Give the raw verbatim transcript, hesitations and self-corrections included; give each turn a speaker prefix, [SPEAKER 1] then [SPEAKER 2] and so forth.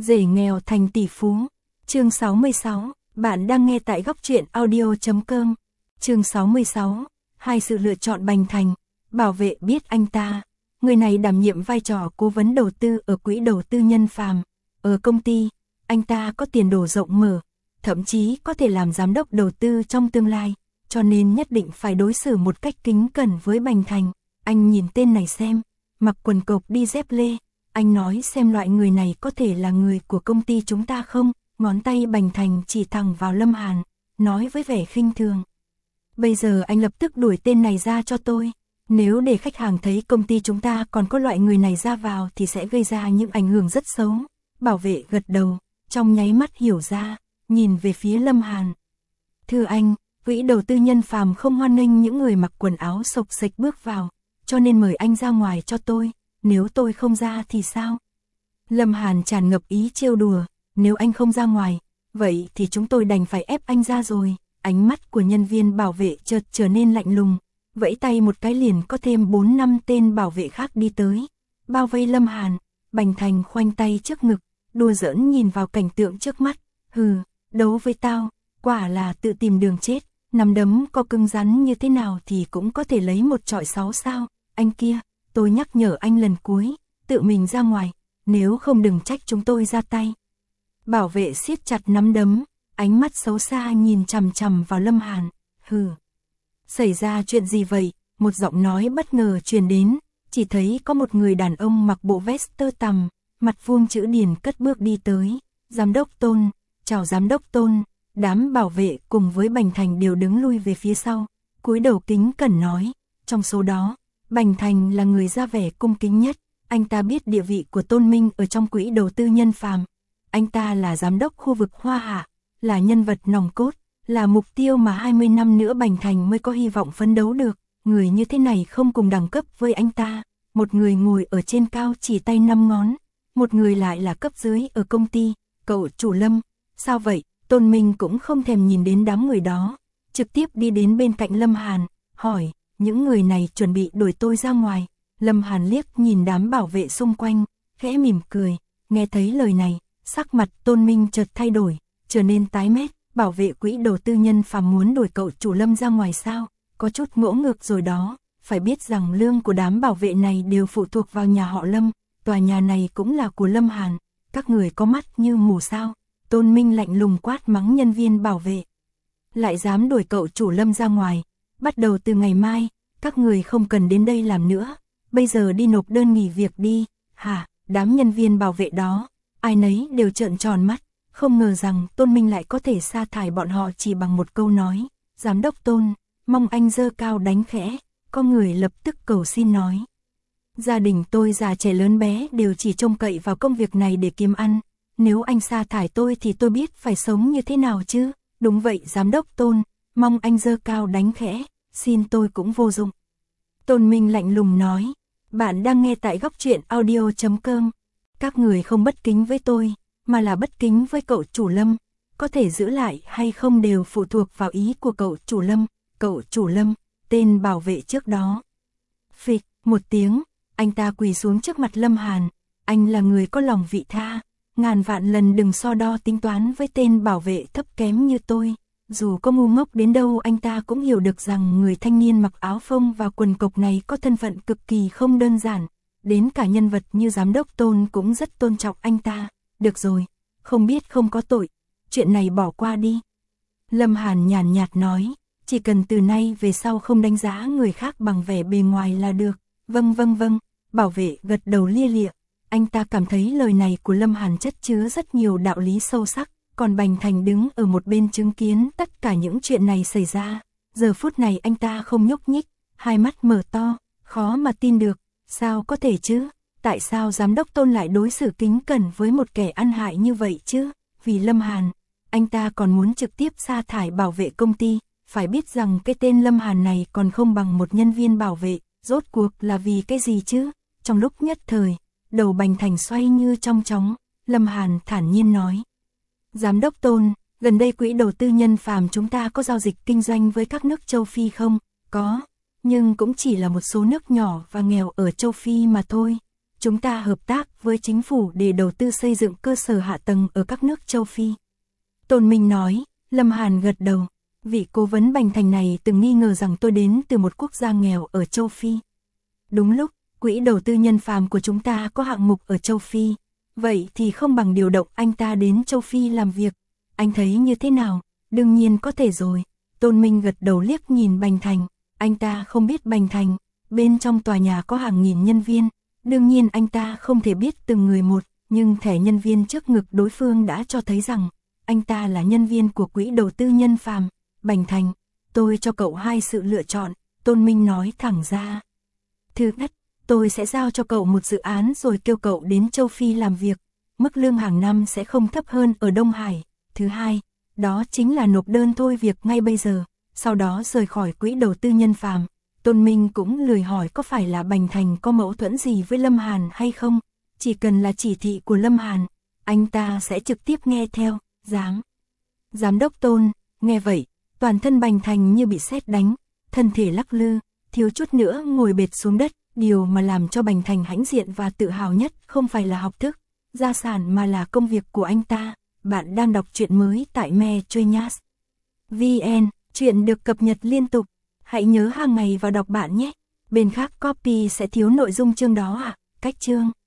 [SPEAKER 1] Rể nghèo thành tỷ phú. Chương sáu mươi sáu, bạn đang nghe tại góc truyện audio chấm com. Chương sáu mươi sáu, hai sự lựa chọn Bành Thành. Bảo vệ biết anh ta, người này đảm nhiệm vai trò cố vấn đầu tư ở quỹ đầu tư Nhân Phàm. Ở công ty, anh ta có tiền đồ rộng mở, thậm chí có thể làm giám đốc đầu tư trong tương lai, cho nên nhất định phải đối xử một cách kính cẩn với Bành Thành. Anh nhìn tên này xem, mặc quần cộc đi dép lê, anh nói xem loại người này có thể là người của công ty chúng ta không? Ngón tay Bành Thành chỉ thẳng vào Lâm Hàn, nói với vẻ khinh thường. Bây giờ anh lập tức đuổi tên này ra cho tôi. Nếu để khách hàng thấy công ty chúng ta còn có loại người này ra vào thì sẽ gây ra những ảnh hưởng rất xấu. Bảo vệ gật đầu, trong nháy mắt hiểu ra, nhìn về phía Lâm Hàn. Thưa anh, quỹ đầu tư Nhân Phàm không hoan nghênh những người mặc quần áo xộc xệch bước vào, cho nên mời anh ra ngoài cho tôi. Nếu tôi không ra thì sao? Lâm Hàn tràn ngập ý trêu đùa. Nếu anh không ra ngoài, vậy thì chúng tôi đành phải ép anh ra rồi. Ánh mắt của nhân viên bảo vệ chợt trở nên lạnh lùng, vẫy tay một cái liền có thêm bốn năm tên bảo vệ khác đi tới, bao vây Lâm Hàn. Bành Thành khoanh tay trước ngực, đùa giỡn nhìn vào cảnh tượng trước mắt. Hừ, đấu với tao, quả là tự tìm đường chết. Nắm đấm có cứng rắn như thế nào thì cũng có thể lấy một chọi sáu sao. Anh kia, tôi nhắc nhở anh lần cuối, tự mình ra ngoài, nếu không đừng trách chúng tôi ra tay. Bảo vệ siết chặt nắm đấm, ánh mắt xấu xa nhìn chằm chằm vào Lâm Hàn. Hừ, xảy ra chuyện gì vậy? Một giọng nói bất ngờ truyền đến, chỉ thấy có một người đàn ông mặc bộ vest tơ tằm, mặt vuông chữ điền cất bước đi tới. Giám đốc Tôn, chào giám đốc Tôn. Đám bảo vệ cùng với Bành Thành đều đứng lui về phía sau, cúi đầu kính cẩn nói. Trong số đó, Bành Thành là người ra vẻ cung kính nhất. Anh ta biết địa vị của Tôn Minh ở trong quỹ đầu tư Nhân Phàm. Anh ta là giám đốc khu vực Hoa Hạ, là nhân vật nòng cốt, là mục tiêu mà hai mươi năm nữa Bành Thành mới có hy vọng phấn đấu được. Người như thế này không cùng đẳng cấp với anh ta. Một người ngồi ở trên cao chỉ tay năm ngón, một người lại là cấp dưới ở công ty. Cậu chủ Lâm, sao vậy? Tôn Minh cũng không thèm nhìn đến đám người đó, trực tiếp đi đến bên cạnh Lâm Hàn, hỏi, những người này chuẩn bị đuổi tôi ra ngoài. Lâm Hàn liếc nhìn đám bảo vệ xung quanh, khẽ mỉm cười. Nghe thấy lời này, sắc mặt Tôn Minh chợt thay đổi, trở nên tái mét. Bảo vệ quỹ đầu tư Nhân Phàm muốn đuổi cậu chủ Lâm ra ngoài sao? Có chút ngỗ ngược rồi đó. Phải biết rằng lương của đám bảo vệ này đều phụ thuộc vào nhà họ Lâm. Tòa nhà này cũng là của Lâm Hàn. Các người có mắt như mù sao? Tôn Minh lạnh lùng quát mắng nhân viên bảo vệ. Lại dám đuổi cậu chủ Lâm ra ngoài. Bắt đầu từ ngày mai, các người không cần đến đây làm nữa. Bây giờ đi nộp đơn nghỉ việc đi. Hả? Đám nhân viên bảo vệ đó, ai nấy đều trợn tròn mắt, không ngờ rằng Tôn Minh lại có thể sa thải bọn họ chỉ bằng một câu nói. Giám đốc Tôn, mong anh giơ cao đánh khẽ. Có người lập tức cầu xin nói. Gia đình tôi già trẻ lớn bé đều chỉ trông cậy vào công việc này để kiếm ăn. Nếu anh sa thải tôi thì tôi biết phải sống như thế nào chứ. Đúng vậy giám đốc Tôn, mong anh giơ cao đánh khẽ, xin tôi cũng vô dụng. Tôn Minh lạnh lùng nói. Bạn đang nghe tại góc truyện audio chấm com. Các người không bất kính với tôi, mà là bất kính với cậu chủ Lâm. Có thể giữ lại hay không đều phụ thuộc vào ý của cậu chủ Lâm. Cậu chủ Lâm, tên bảo vệ trước đó. Phịch, một tiếng, anh ta quỳ xuống trước mặt Lâm Hàn. Anh là người có lòng vị tha, ngàn vạn lần đừng so đo tính toán với tên bảo vệ thấp kém như tôi. Dù có ngu ngốc đến đâu anh ta cũng hiểu được rằng người thanh niên mặc áo phông và quần cộc này có thân phận cực kỳ không đơn giản. Đến cả nhân vật như giám đốc Tôn cũng rất tôn trọng anh ta. Được rồi, không biết không có tội, chuyện này bỏ qua đi. Lâm Hàn nhàn nhạt nói, chỉ cần từ nay về sau không đánh giá người khác bằng vẻ bề ngoài là được. Vâng vâng vâng, bảo vệ gật đầu lia lịa. Anh ta cảm thấy lời này của Lâm Hàn chất chứa rất nhiều đạo lý sâu sắc. Còn Bành Thành đứng ở một bên chứng kiến tất cả những chuyện này xảy ra. Giờ phút này anh ta không nhúc nhích, hai mắt mở to, khó mà tin được. Sao có thể chứ? Tại sao giám đốc Tôn lại đối xử kính cẩn với một kẻ ăn hại như vậy chứ? Vì Lâm Hàn, anh ta còn muốn trực tiếp sa thải bảo vệ công ty. Phải biết rằng cái tên Lâm Hàn này còn không bằng một nhân viên bảo vệ. Rốt cuộc là vì cái gì chứ? Trong lúc nhất thời, đầu Bành Thành xoay như trong chóng. Lâm Hàn thản nhiên nói. Giám đốc Tôn, gần đây quỹ đầu tư Nhân Phàm chúng ta có giao dịch kinh doanh với các nước châu Phi không? Có, nhưng cũng chỉ là một số nước nhỏ và nghèo ở châu Phi mà thôi. Chúng ta hợp tác với chính phủ để đầu tư xây dựng cơ sở hạ tầng ở các nước châu Phi. Tôn Minh nói, Lâm Hàn gật đầu. Vị cố vấn Bành Thành này từng nghi ngờ rằng tôi đến từ một quốc gia nghèo ở châu Phi. Đúng lúc, quỹ đầu tư nhân phàm của chúng ta có hạng mục ở châu Phi. Vậy thì không bằng điều động anh ta đến châu Phi làm việc. Anh thấy như thế nào? Đương nhiên có thể rồi. Tôn Minh gật đầu liếc nhìn Bành Thành. Anh ta không biết Bành Thành. Bên trong tòa nhà có hàng nghìn nhân viên. Đương nhiên anh ta không thể biết từng người một. Nhưng thẻ nhân viên trước ngực đối phương đã cho thấy rằng anh ta là nhân viên của quỹ đầu tư nhân phàm. Bành Thành, tôi cho cậu hai sự lựa chọn. Tôn Minh nói thẳng ra. Thứ nhất, tôi sẽ giao cho cậu một dự án rồi kêu cậu đến châu Phi làm việc. Mức lương hàng năm sẽ không thấp hơn ở Đông Hải. Thứ hai, đó chính là nộp đơn thôi việc ngay bây giờ, sau đó rời khỏi quỹ đầu tư nhân phàm. Tôn Minh cũng lười hỏi có phải là Bành Thành có mâu thuẫn gì với Lâm Hàn hay không. Chỉ cần là chỉ thị của Lâm Hàn, anh ta sẽ trực tiếp nghe theo. Giám. Giám đốc Tôn, nghe vậy, toàn thân Bành Thành như bị sét đánh, thân thể lắc lư, thiếu chút nữa ngồi bệt xuống đất. Điều mà làm cho Bành Thành hãnh diện và tự hào nhất không phải là học thức, gia sản mà là công việc của anh ta. Bạn đang đọc truyện mới tại me choi nhas chấm vn, truyện được cập nhật liên tục. Hãy nhớ hàng ngày vào đọc bạn nhé. Bên khác copy sẽ thiếu nội dung chương đó à? Cách chương